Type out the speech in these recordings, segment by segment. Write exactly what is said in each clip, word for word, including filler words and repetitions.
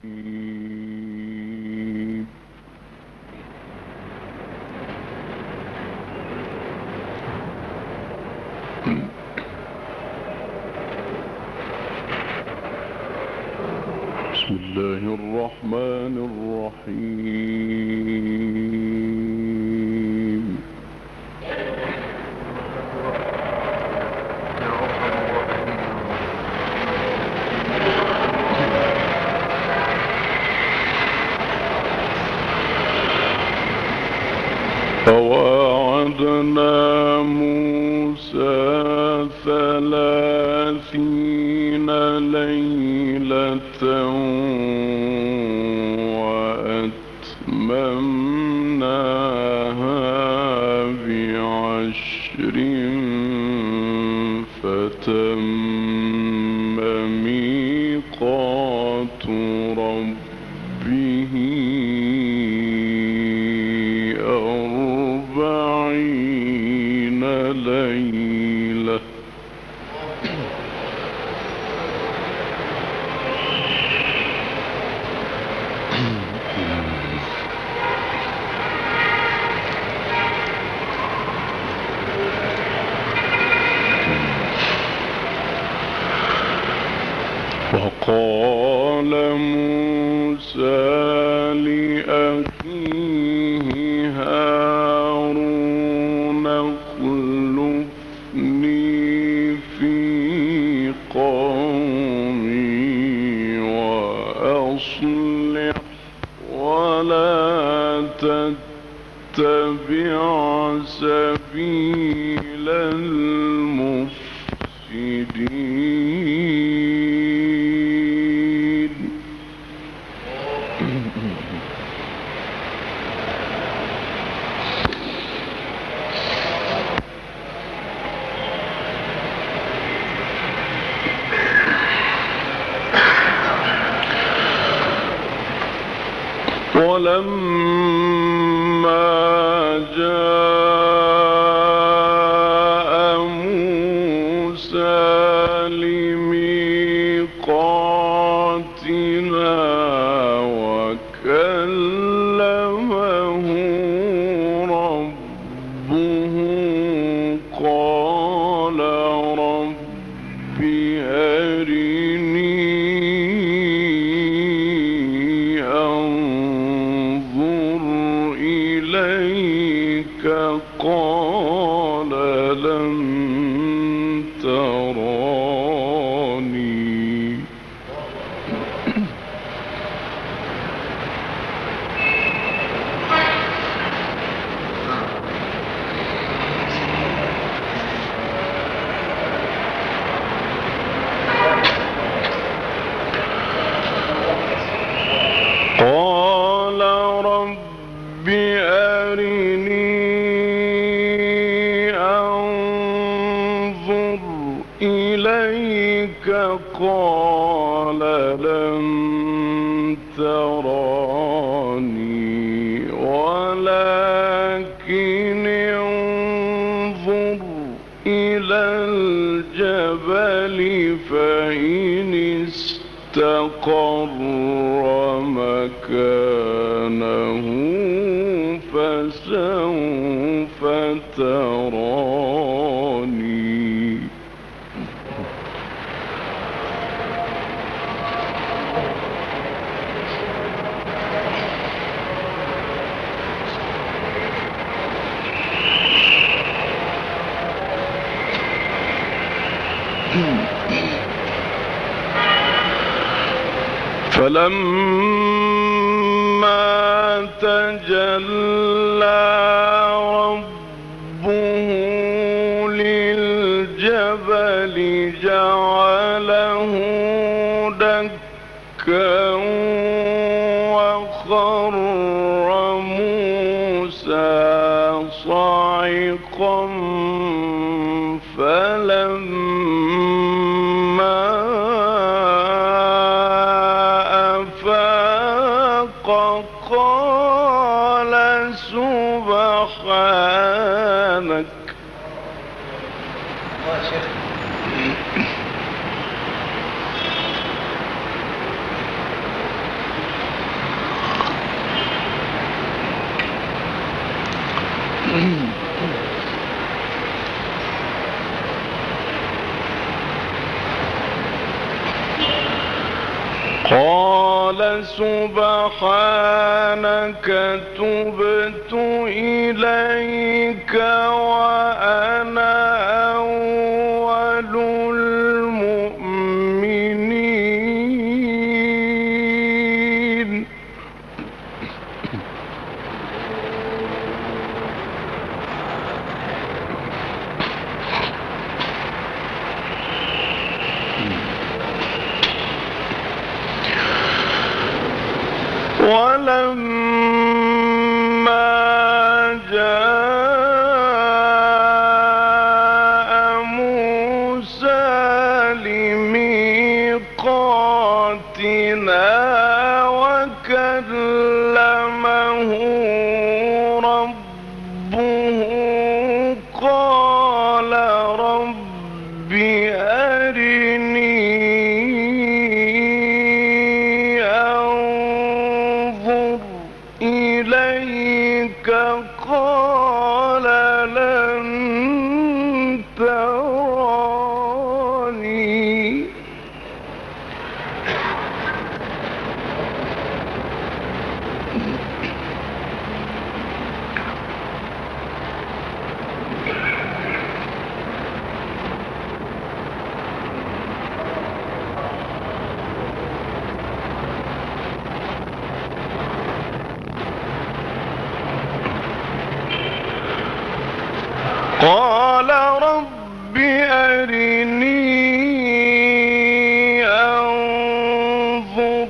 بسم الله الرحمن الرحيم. فواعدنا موسى ثلاثين ليلة وأتممناها بعشر فتم ميقات ربه أربعين ليلة. وقال موسى لأخيه هارون اخلفني في قومي وأصلح ولا تتبع سبيل المفسدين. ولما جاء موسى لميقاتنا وكلمه ربه قال رب أرني قال لن تراني قال رب أرني إليك قال لن تراني ولكن انظر إلى الجبل فإن استقر مكانه فسوف تراني. فلما تجلى ربه للجبل جعله دكا وخر موسى صاعقا فلما أفاق قال سبحانك قال سبحانك تبت إليك وأنا أول المؤمنين. ولما جاء موسى لميقاتنا وكلمه ربه قال رب أرني إليك قال لن تراني قال رب أرني أنظر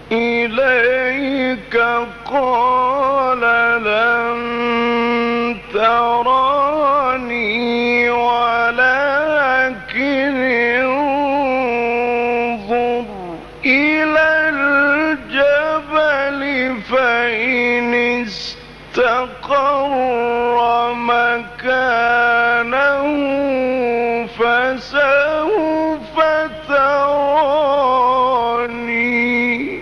إليك قال لن تراني ولكن انظر إلى الجبل فإن استقر مكانه فسوف تراني.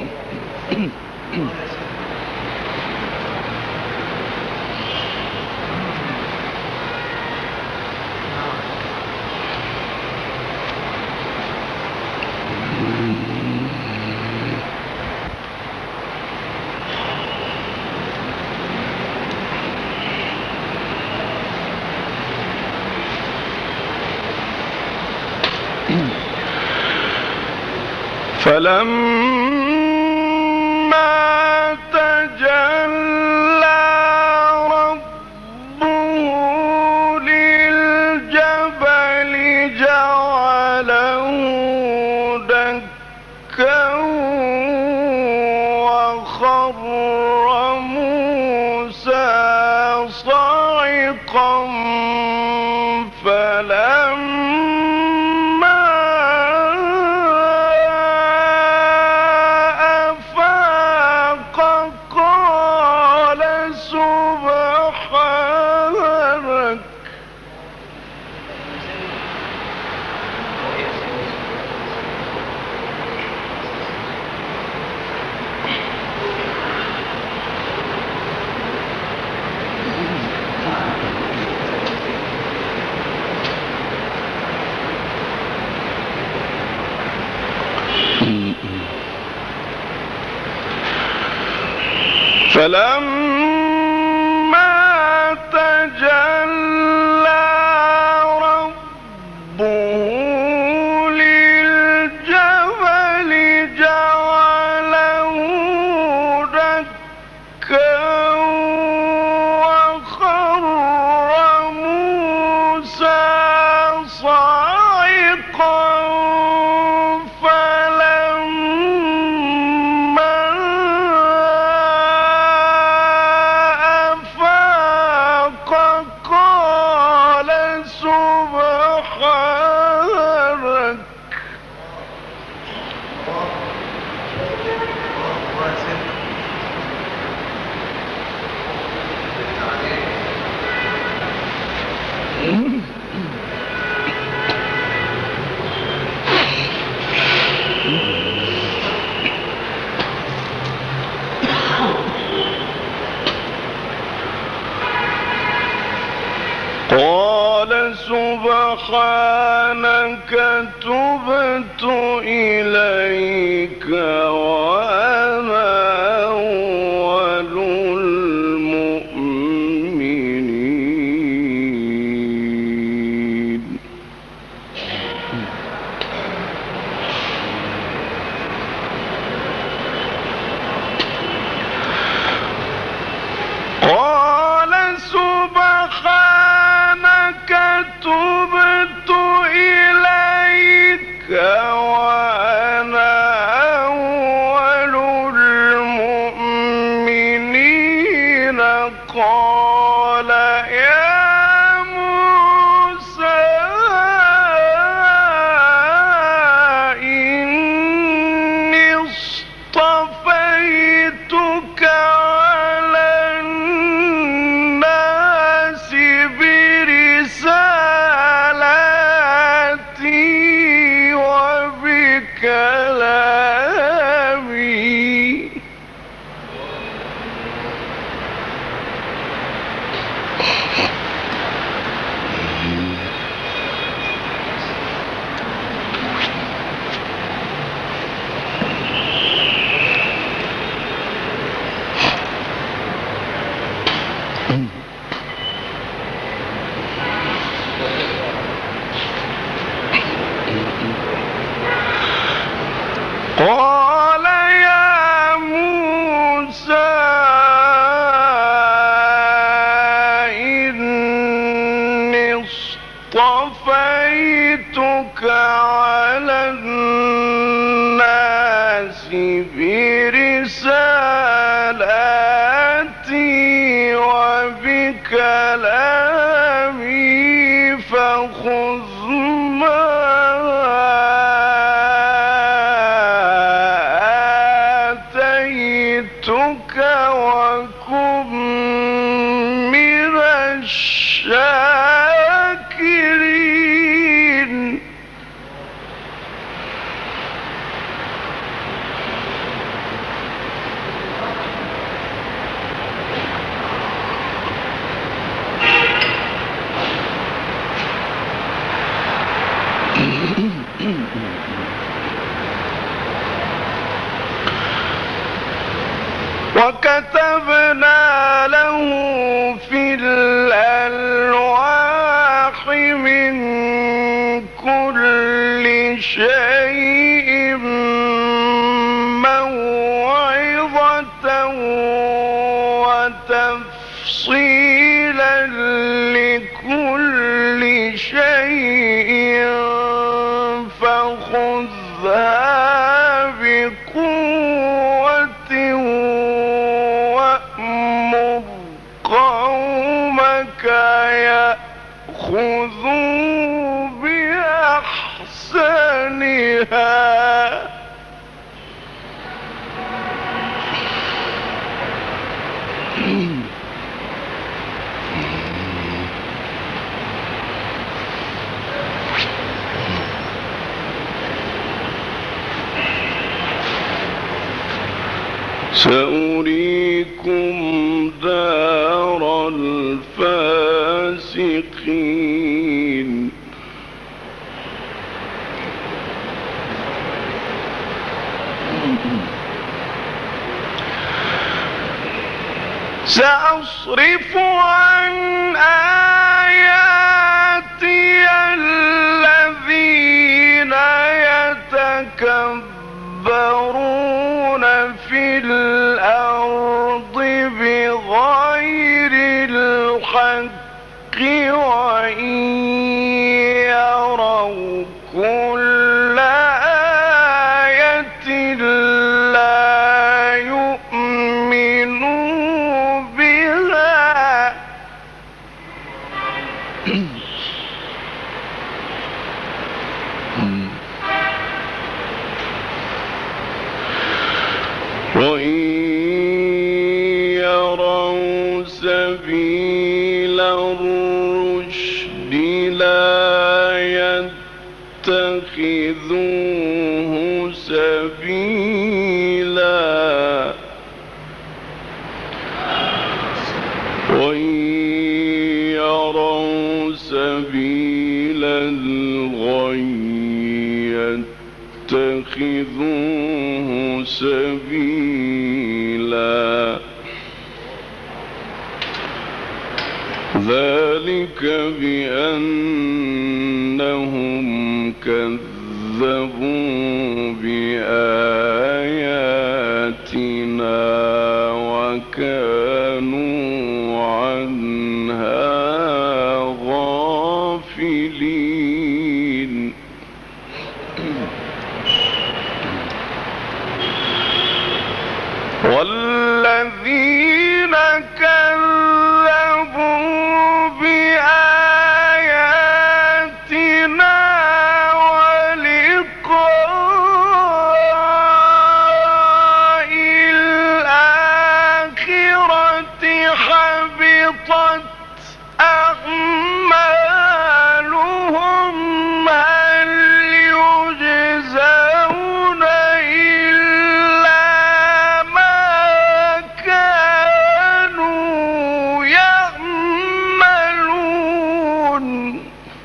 فلما تجلى ربه للجبل جعله دكا وخر موسى صعقا فلما قال سبحانك فلما تجلى ربه للجبل جعله دكا وخر موسى صعقا فلما سبحانك تبت إليك وأنا أول المؤمنين. قال سبحانك تبت إليك وأنا أول المؤمنين. قال يا موسى إني اصطفيتك على الناس برسالاتي وبكلامي. قال يا موسى إني اصطفيتك على الناس برسالاتي وبكلامي فخذ ما آتيتك وكن من الشاكرين. وكتبنا له في الألواح من كل شيء موعظة وتفصيلا لكل شيء فخذها بقوة وأمر قومك يأخذوا بأحسنها. سأريكم دار الفاسقين. سأصرف عن آياتي الذين يتكبرون في الأرض بغير الحق وإن يروا كل آية لا يؤمنوا بها. وإن يروا سبيل الرشد لا يتخذوه سبيلا وإن يروا سبيل سبيلا ذلك بأنهم كذبوا بآياتنا وكانوا عنها غافلين والذين كذبوا بآياتنا ولقاء الآخرة حبطت أعمالهم هل يجزون إلا ما كانوا يعملون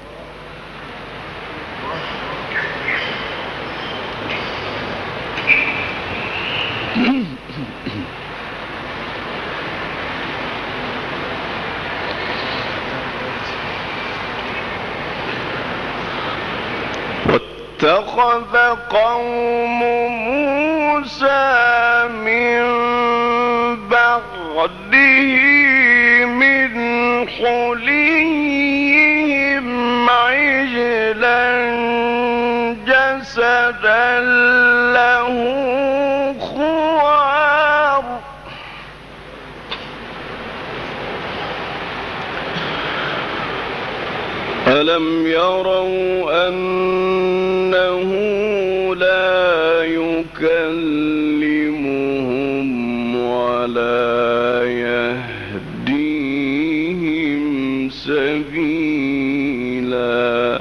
واتخذ قوم موسى من بعده من حليهم عجلا جسدا له خوار ألم يروا أنه لا يكلمهم ولا يهديهم سبيلا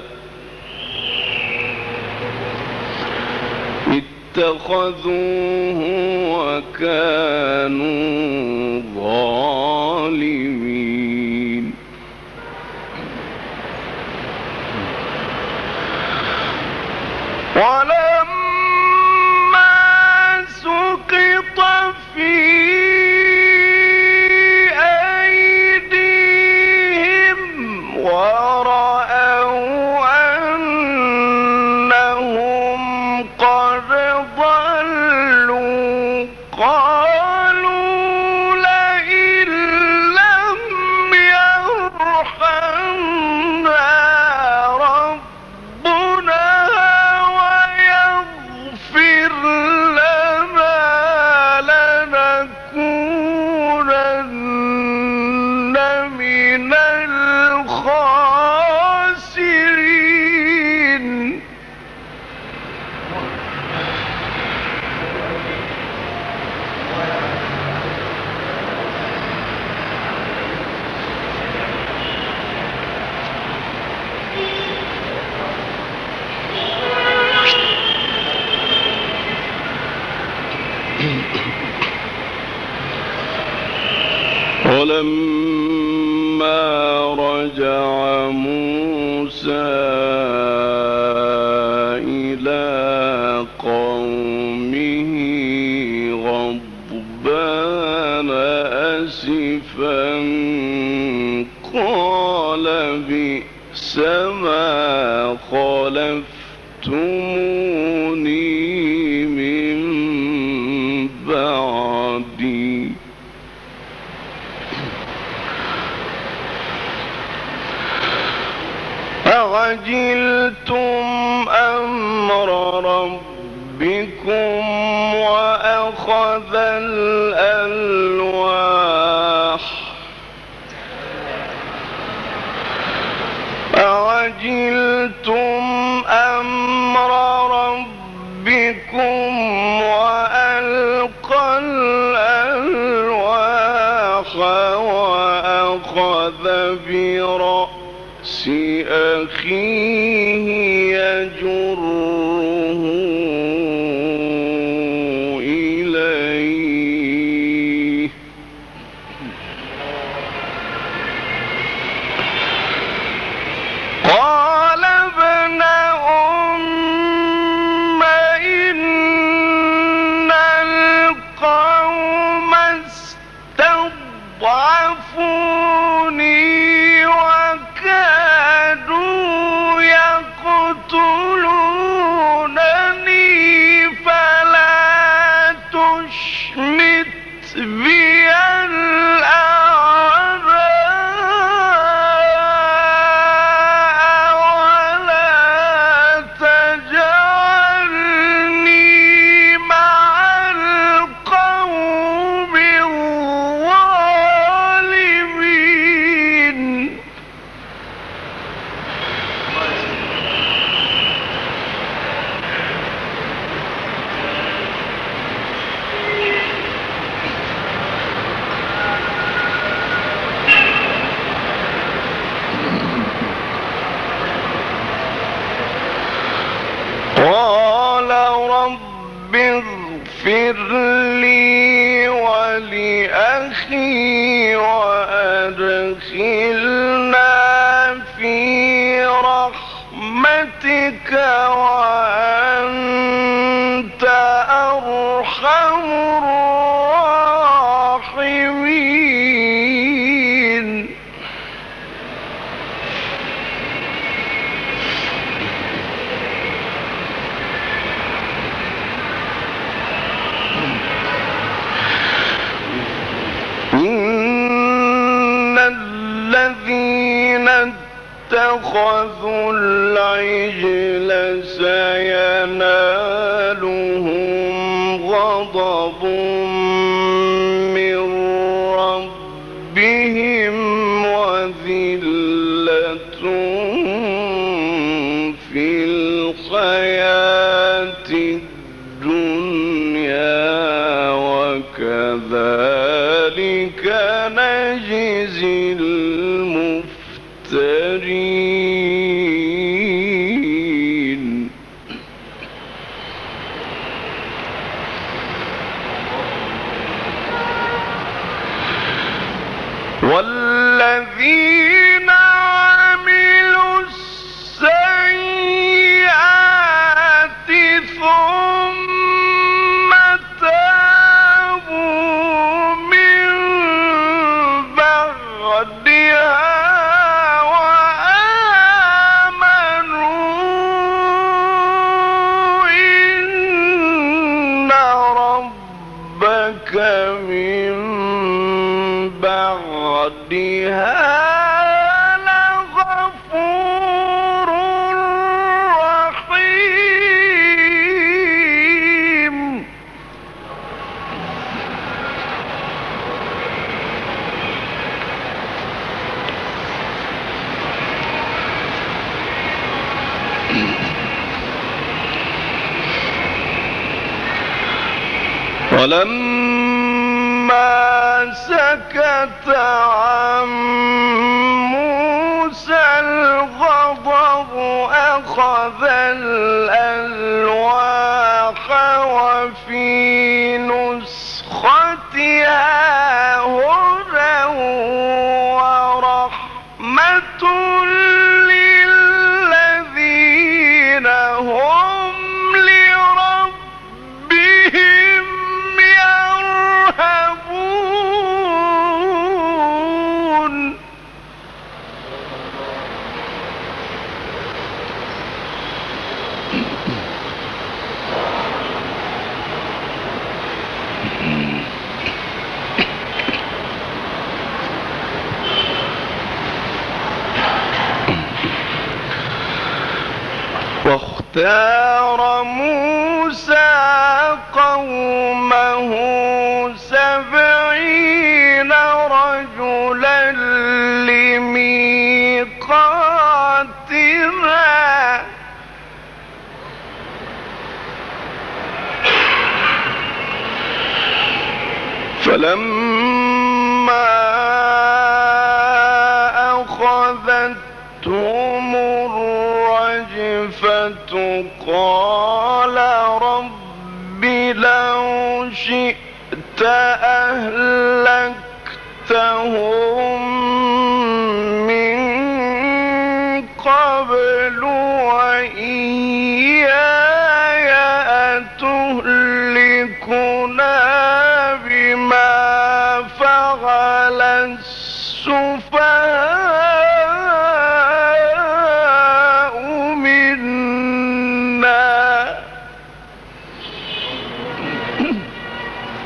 اتخذوه وكانوا ظالمين ولما سقط في أيديهم ورأوا أنهم قد ضلوا قالوا لئن لم يرحمنا ربنا ويغفر لنا لنكونن من الخاسرين ولما رجع موسى إلى قومه غضبان أسفا قال بئس ما خلفتموني من بعدي أعجلتم أمر ربكم وأخذ الألواح أعجلتم أمر ربكم وألقى الألواح وأخذ برأس أخيه يجره إليه قال ابن أم إن تشمت بي الأعداء ولا تجعلني مع القوم الظالمين. قال رب اغفر لي ولأخي وأدخلنا في رحمتك وأنت أرحم الراحمين. إن الذين اتخذوا العجل سينالهم غضب من ربهم وذلة في الحياة الدنيا وكذلك نجزي المفترين. والذين عملوا السيئات ثم تابوا من بعدها وآمنوا إن ربك من بعدها لغفور رحيم. ولما سكت عن موسى الغضب أخذ الألواح وفي نسختها هدى ورحمة للذين هم لربهم يرهبون. واختار موسى قومه سبعين رجلا لميقاتنا فلما أخذتهم الرجفة قال رب لو شئت أهلكتهم من قبل وإياي أتهلكنا بما فعل السفهاء منا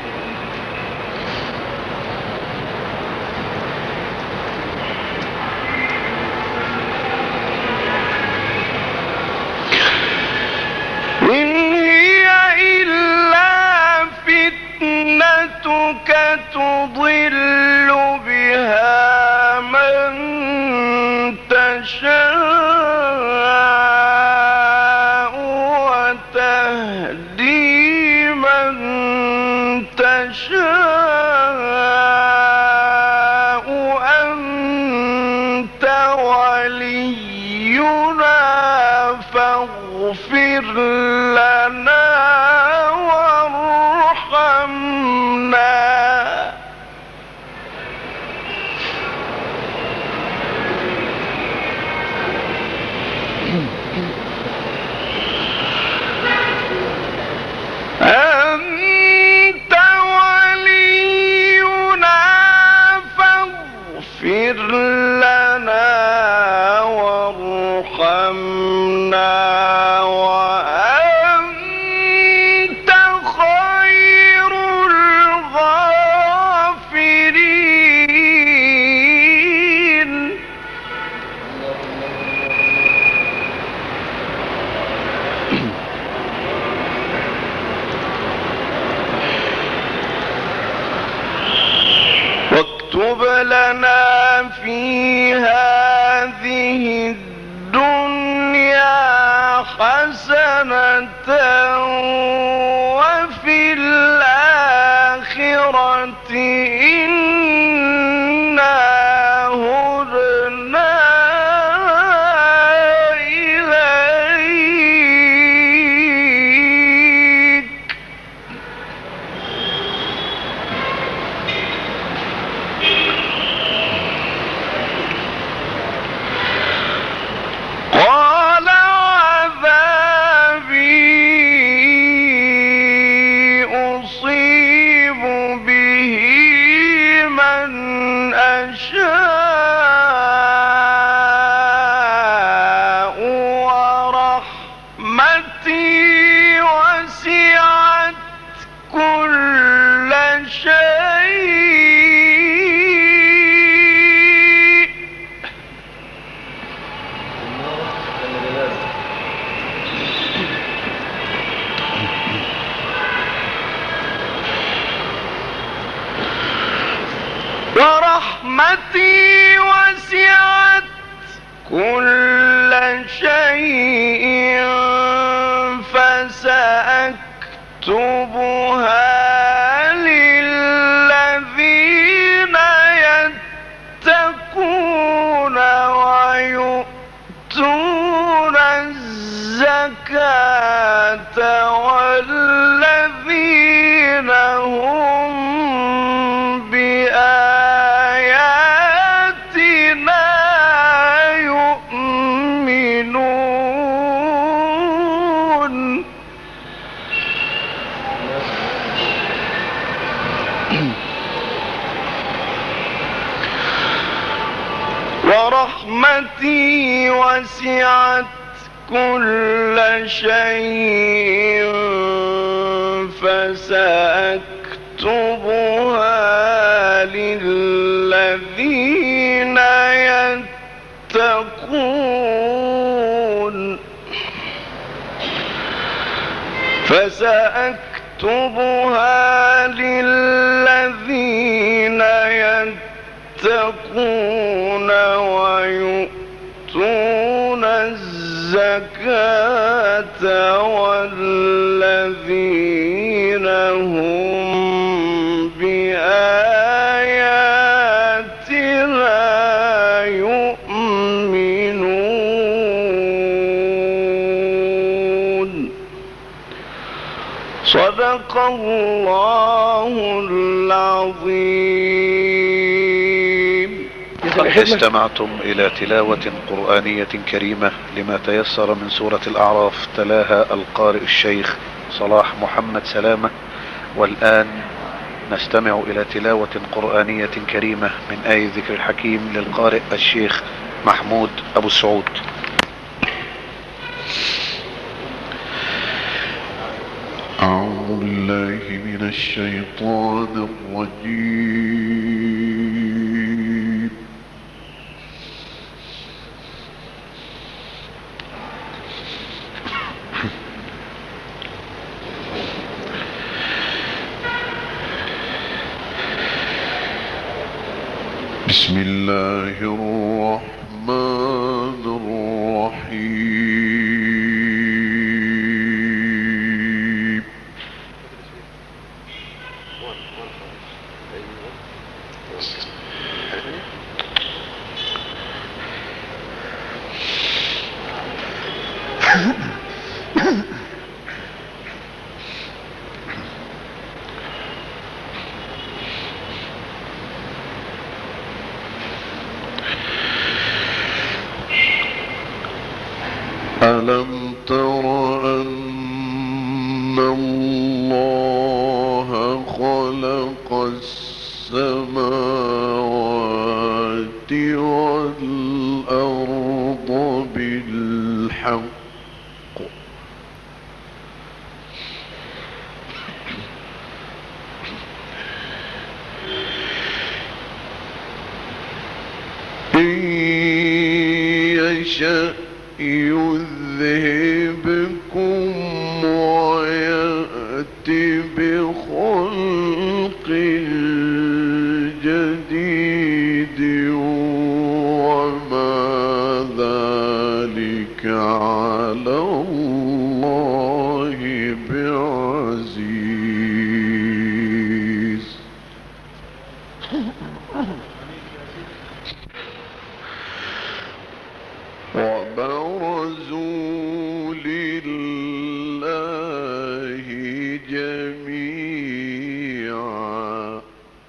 نشاء أنت ولينا فاغفر لنا وارحمنا أنت ولينا فاغفر لنا وارحمنا وأنت خير الغافرين. واكتب لنا في هذه الدنيا حسنة وفي الآخرة إنا هدنا إليك. قال عذابي أصيب به من أشاء ورحمتي وسعت كل شيء. ورحمتي وسعت كل شيء فسأكتبها للذين يتقون ويؤتون الزكاة والذين هم بآياتنا يؤمنون. ورحمتي وسعت كل شيء فسأكتبها للذين يتقون فسأكتبها للذين يتقون ويؤتون الزكاة والذين هم بآياتنا يؤمنون. صدق الله العظيم. استمعتم إلى تلاوة قرآنية كريمة لما تيسر من سورة الأعراف، تلاها القارئ الشيخ صلاح محمد سلامة. والآن نستمع إلى تلاوة قرآنية كريمة من آية ذكر الحكيم للقارئ الشيخ محمود أبو السعود. أعوذ بالله من الشيطان الرجيم. بسم الله الرحمن الرحيم. ألم تر أن الله خلق السماوات والأرض بالحق إن يشأ يذهبكم ويأتي بخلق جديد وما ذلك على الله بعزيز. وبرزوا لله جميعا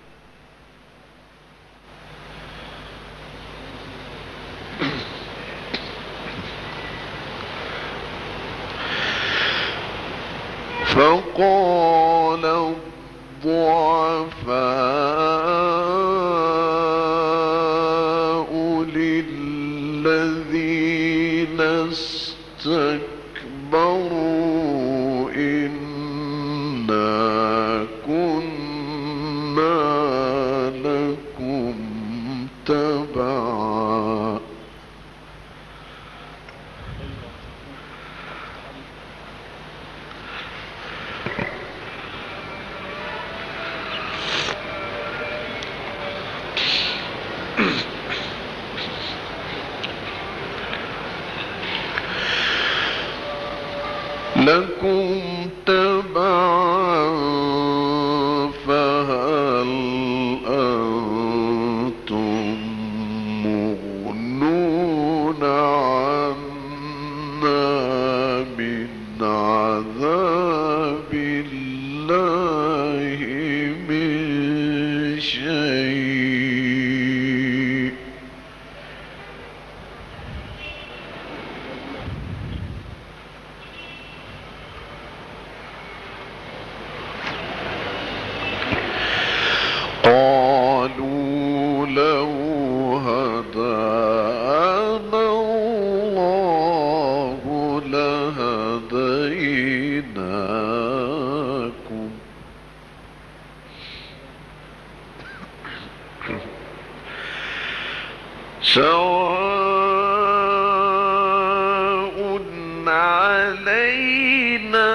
فقال الضعفاء للذين استكبروا إنا كنا لكم تبعا لكم تبعا فهل أنتم مغنون عنا من عذاب الله من شيء قالوا لو هدانا الله لهديناكم سواء علينا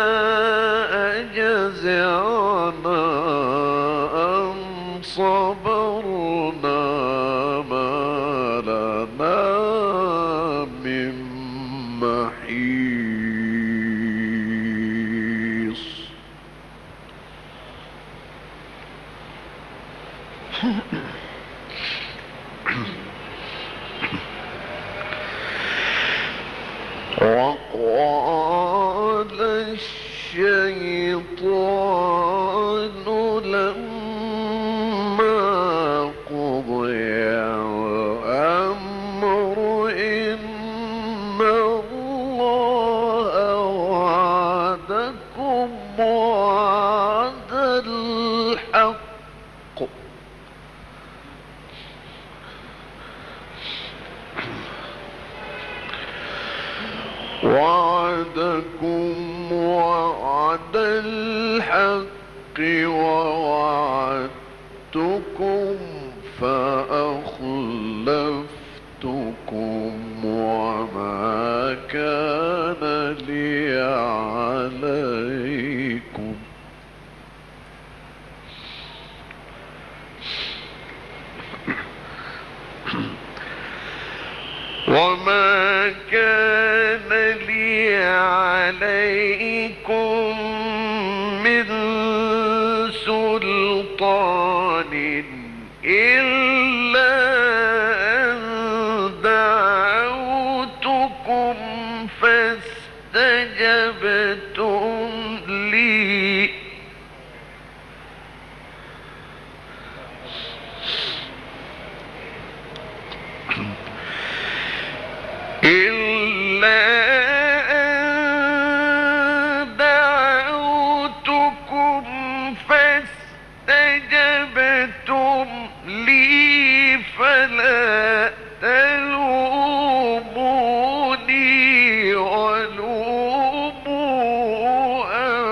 أجزعنا أم صبرنا ما لنا من محيص. وقال الشيطان لما قضي الأمر إن الله وعدكم وعد الحق وعدكم وعد الحق ووعدتكم فأخلفتكم وما كان لي عليكم وما كان لي عليكم من سلطان سلطان إلا أن دعوتكم فاستجبتم لي إلا أن دعوتكم فاستجبتم لي فلا تلوموني ولوموا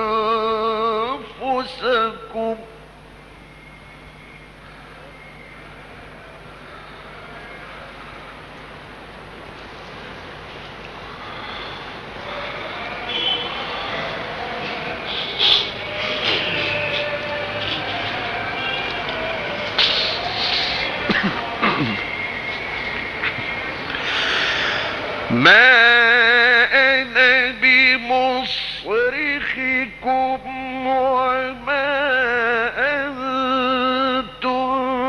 أنفسكم ما أنا بمصرخكم وما أنتم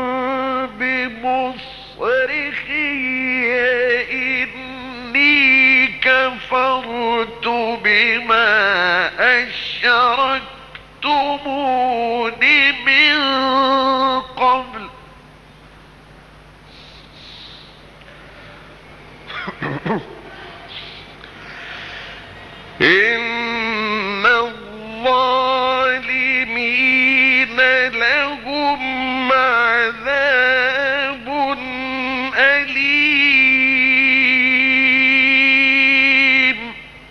بمصرخي إني كفرت بما أشركتمون من قبل إن الظالمين لهم عذاب أليم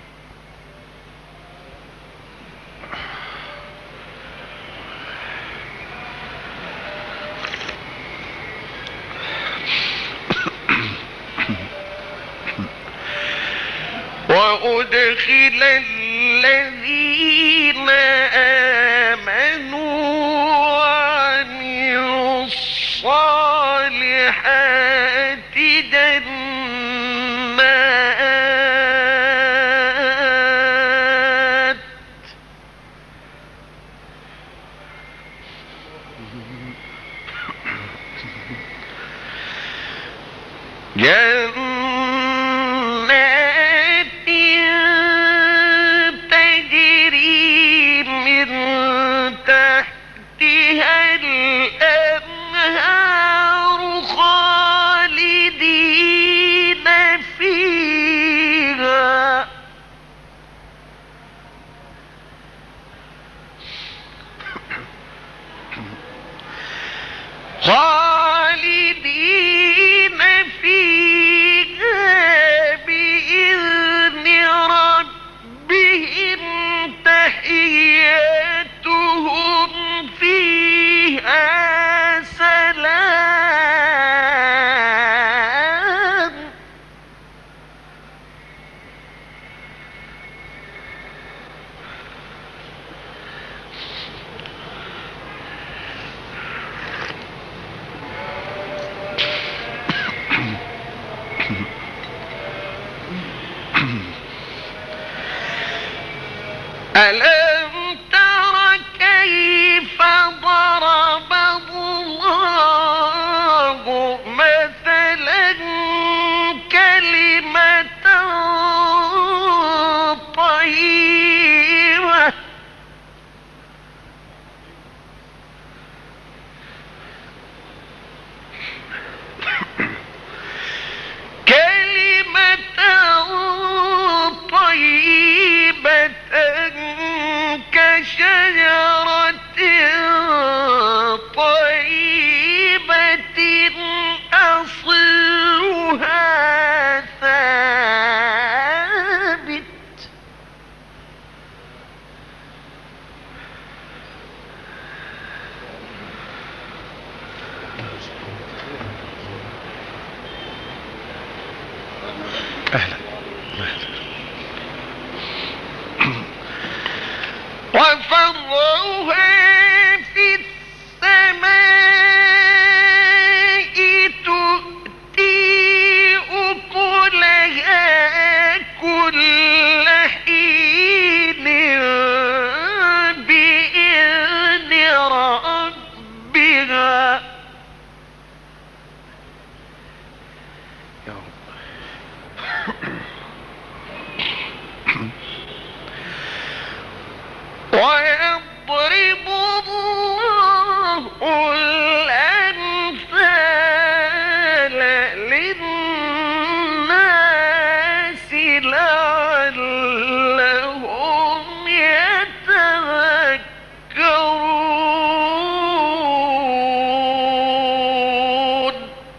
وأدخل الذين آمنوا وعملوا الصالحات جنات جنات تجري من تحتها الأنهار خالدين فيها خالدين فيها بإذن ربهم تحيتهم فيها سلام ألم تر كيف ضرب الله مثلا كلمة طيبة كلمة طيبة كشجرة طيبة أصلها ثابت أهلا وفرعها في السماء تؤتي أكلها كل حين بإذن ربها بها يا رب. ويضرب الله الأمثال للناس لعلهم يتذكرون.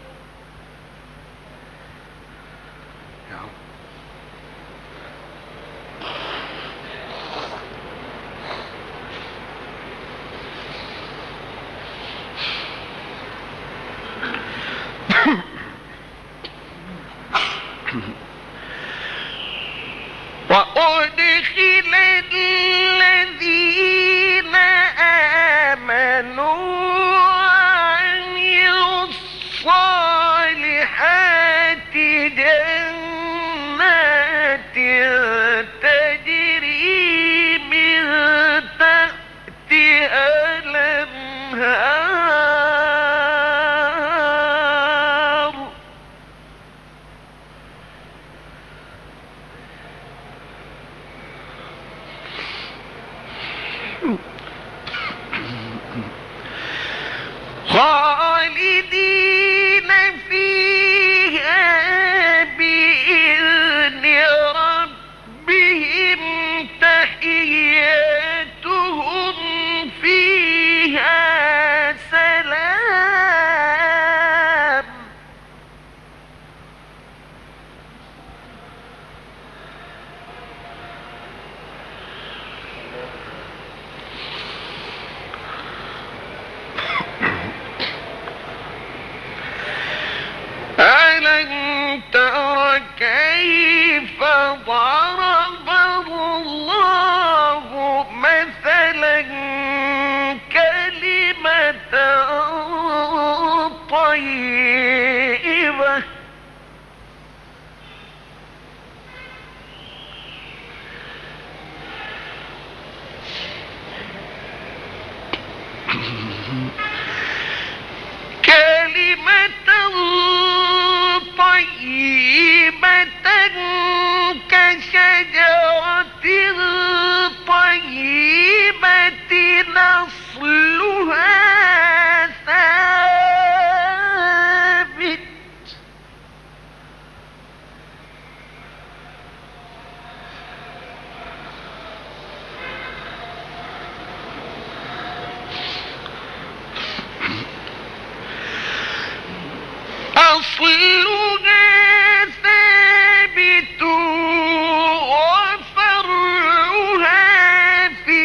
يا رب. وأدخل الذين آمنوا وعملوا الصالحات جنات تجري من تحتها الأنهار خالدين فيها بإذن ربهم تحياتهم فيها سلام. ألم تر كيف ضرب الله مثلا كلمة طيبة كلمة طيبة كشجرة طيبة نصلها ثابت أصلها ثابت وفرعها في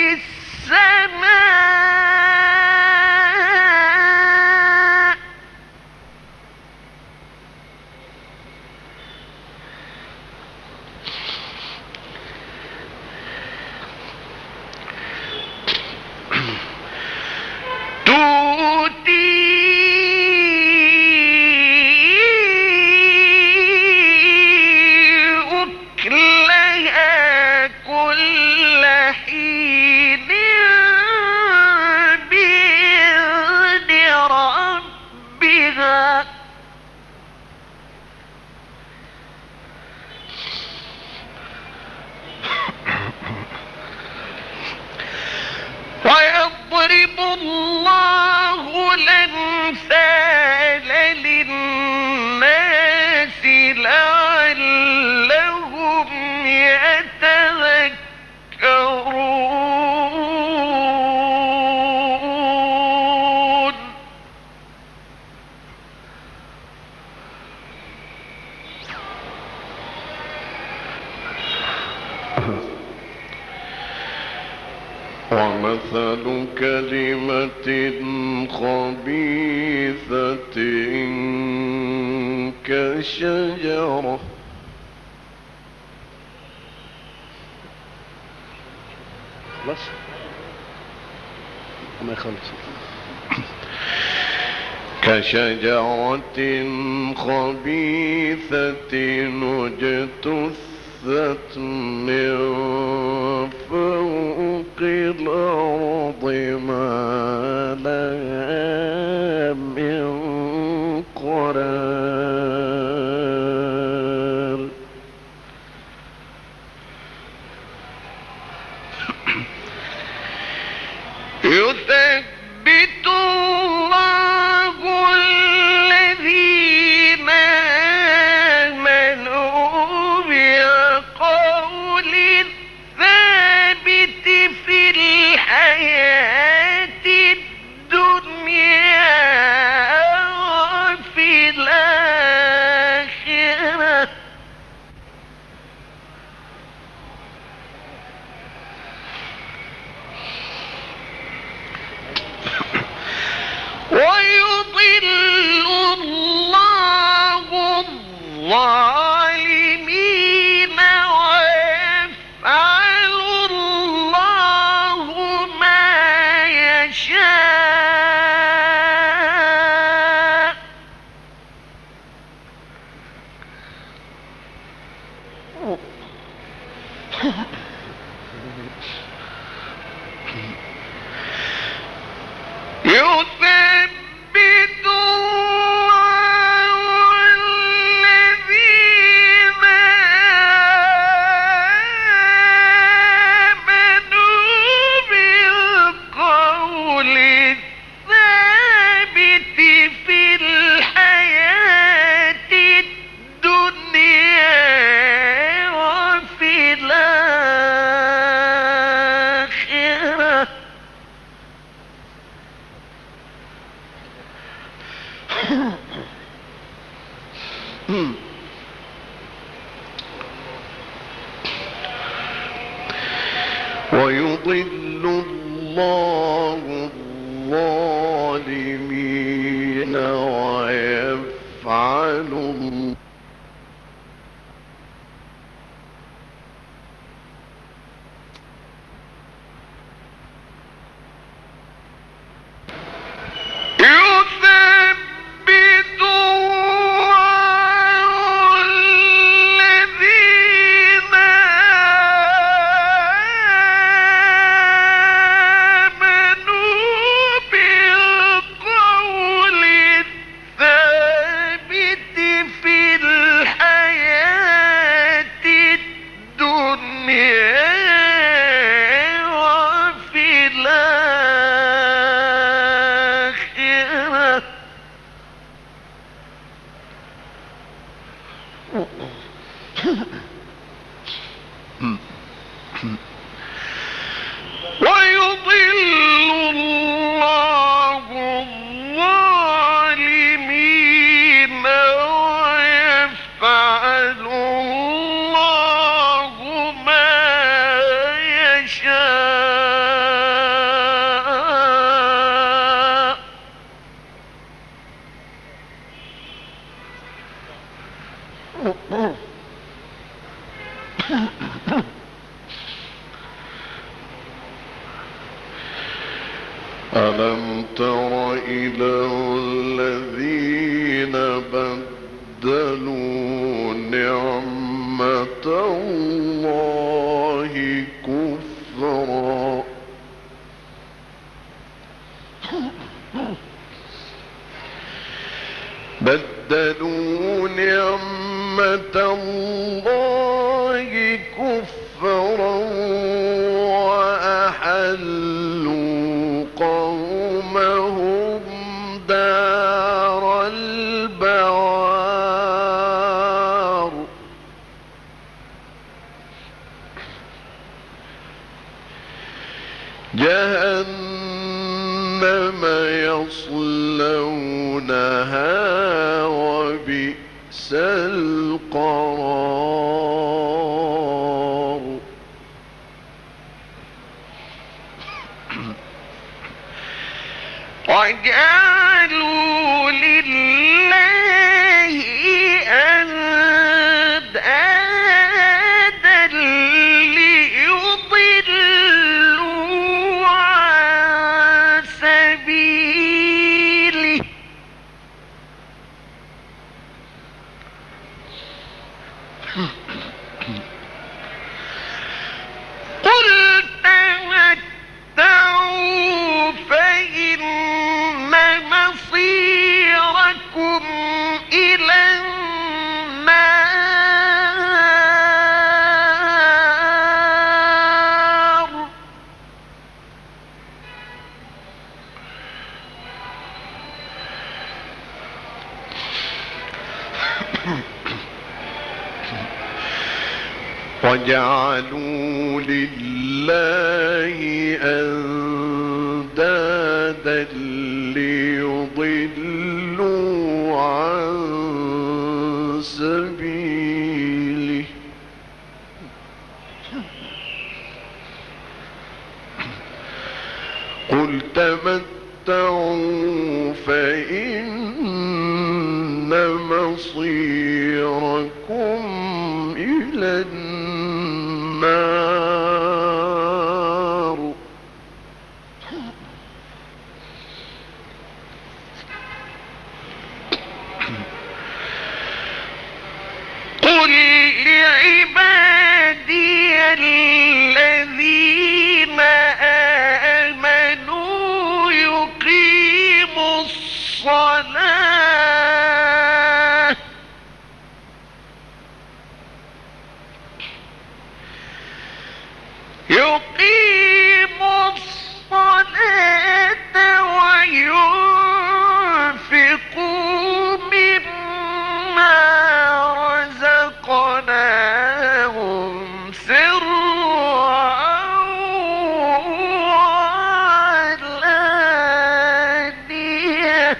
السماء. تؤتي أكلها كل حين بإذن ربها ويضرب الله الأمثال للناس لعلهم يتذكرون. ومثل كلمة خبيثة كشجرة خلاص ما يخلص كشجرة خبيثة اجتثت من فوق الأرض ما لها الظالمين ويفعل الله ما يشاء. يثبت الله الذين آمنوا بالقول الثابت في الحياة الدنيا وفي الآخرة. ويضل الله الظالمين ويفعل الله يثبت الله الذين آمنوا بالقول الثابت في الحياة الدنيا وفي الآخرة. ويضل الله الظالمين ويفعل الله ما يشاء. ألم تر إلى الذين بدلوا نعمة الله كفرا بدلوا نعمة الله كفرا وأحلوا قومهم دار البوار جهنم يصلونها وبئس القرار. وجعلوا لله أندادا ليضلوا عن سبيله قل تمتعوا فإن مصيركم إلى النار. وجعلوا لله أندادا ليضلوا عن سبيله قل تمتعوا فإن مصيركم قل لعبادي الذين آمنوا يقيموا الصلاة يقيموا الصلاة وينفقوا مما رزقناهم سرا وعلانية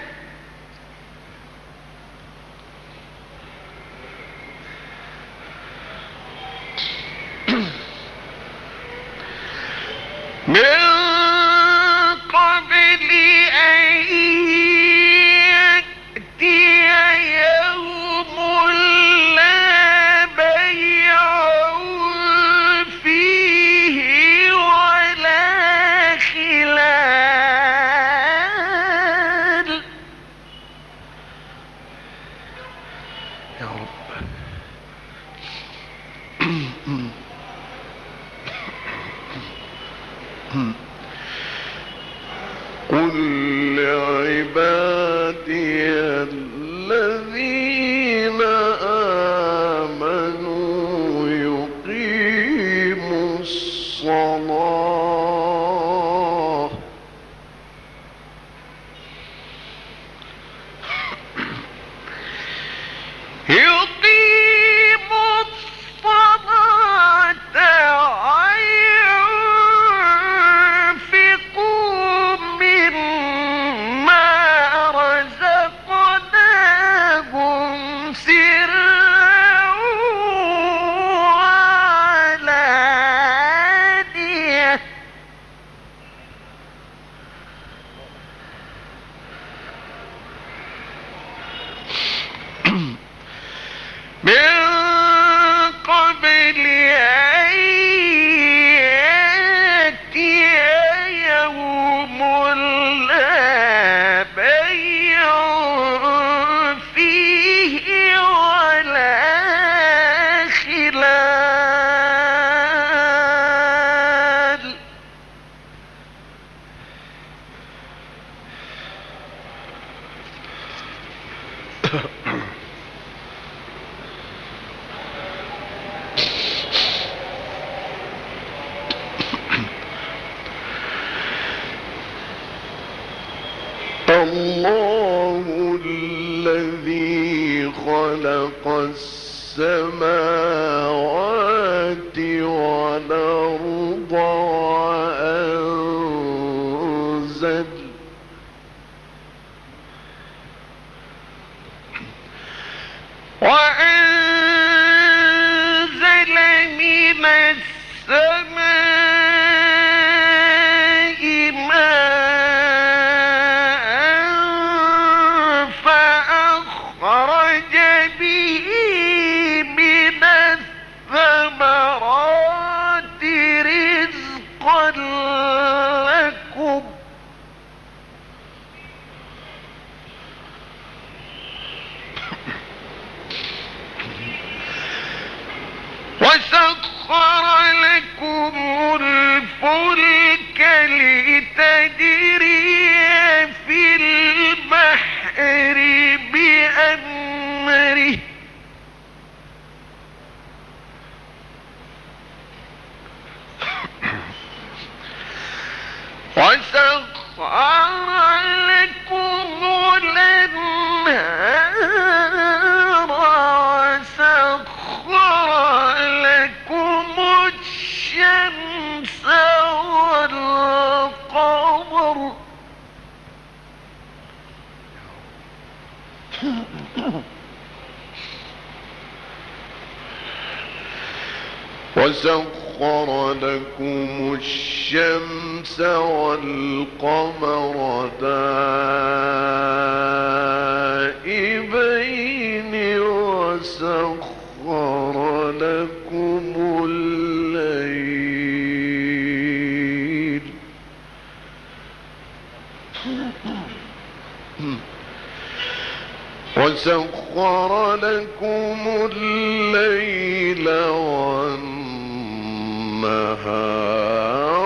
من قبل أن يأتي يوم لا بيع فيه ولا خلال. يا رب قل لعبادي الذين آمنوا يقيموا الصلاة يقيموا الصلاة وينفقوا مما رزقناهم سرا وعلانية من قبل أن يأتي يوم لا بيع فيه ولا خلال. الله الذي خلق السماوات والأرض وأنزل وأنزل من السماء ماء فأخرج به من الثمرات رزقا لكم وسخر لكم الفلك لتجري في البحر بأمره وسخر لكم الأنهار وسخر لكم الشمس والقمر وسخر لكم الشمس والقمر دائبين وسخر لكم الليل وسخر لكم الليل والنهار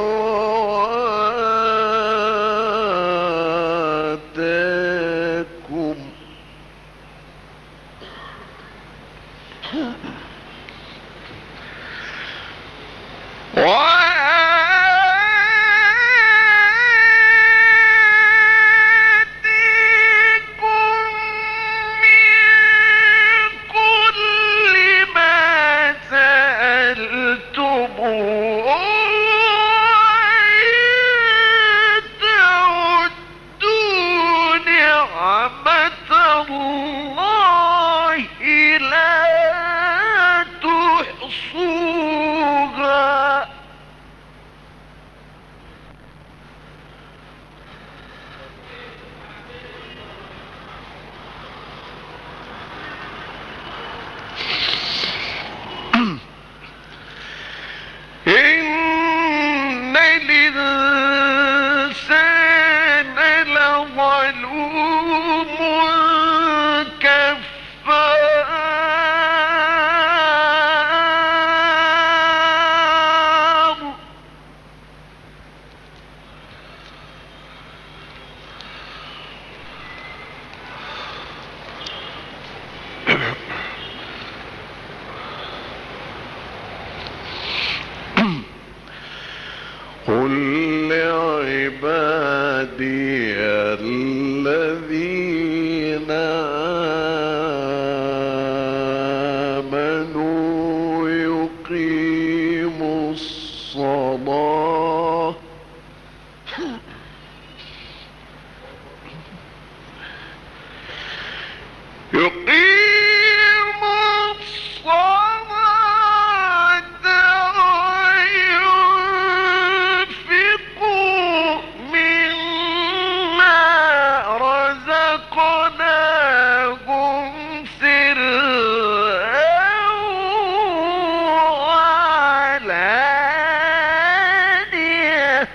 وآتاكم قل لعبادي الذين آمنوا يقيموا الصلاة يقيموا الصلاة وينفقوا مما رزقناهم سرا وعلانية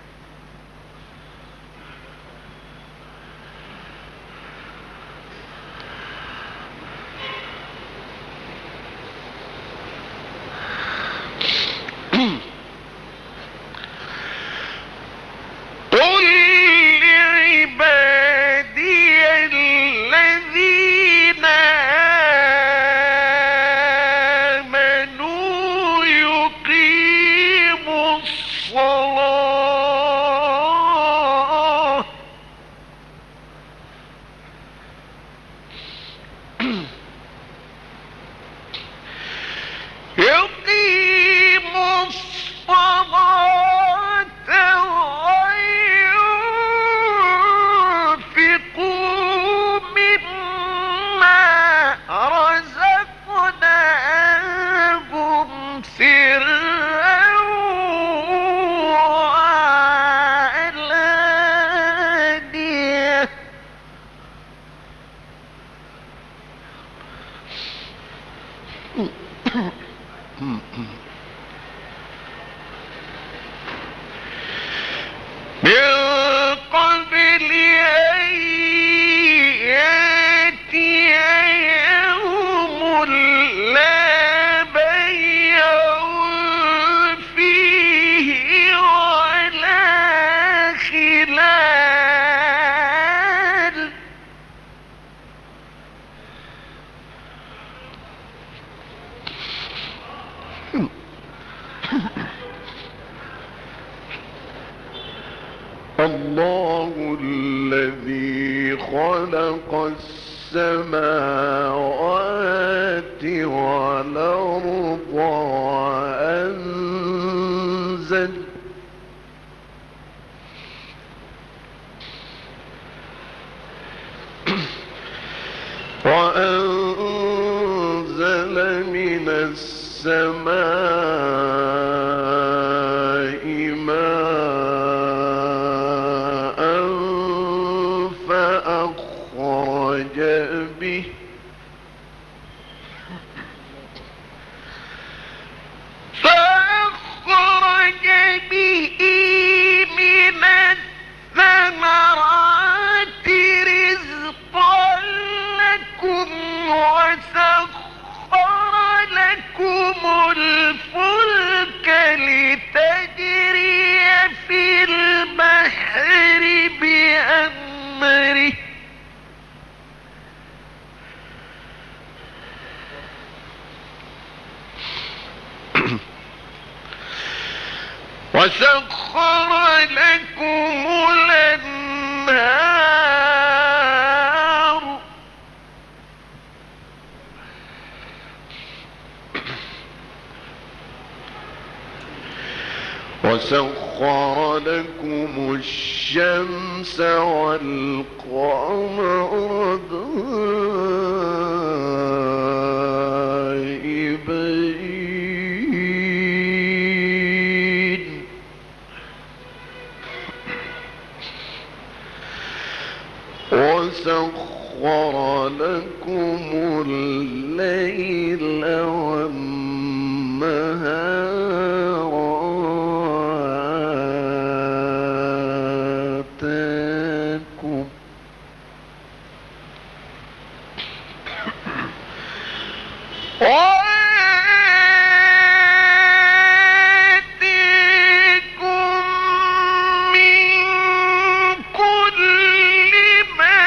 قل لعبادي الذين آمنوا يقيموا الصلاة يقيموا الصلاة وينفقوا مما رزقناهم سرا وعلانية من قبل أن يأتي يوم لا بيع فيه ولا خلال الله الذي خلق السماوات والأرض وأنزل وأنزل من السماء ماء فأخرج به فأخرج به من الثمرات رزقا لكم وسخر لكم الأنهار وسخر لكم الشمس والقمر دائبين وسخر لكم الليل والنهار آتاكم وآتيكم من كل ما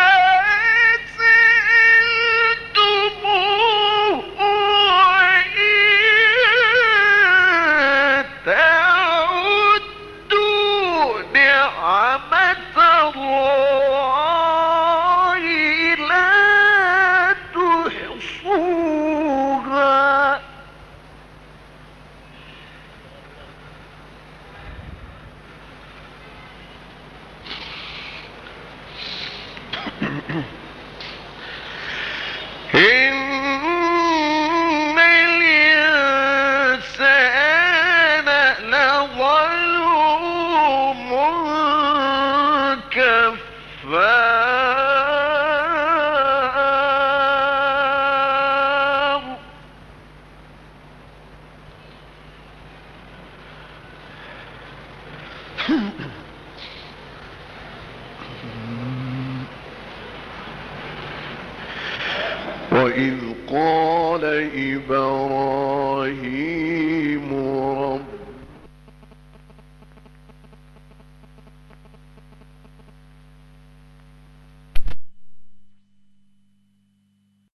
سألتموه وإن تعدوا نعمة الله لا تحصوها إن الإنسان لظلوم كفار وإذ قال إبراهيم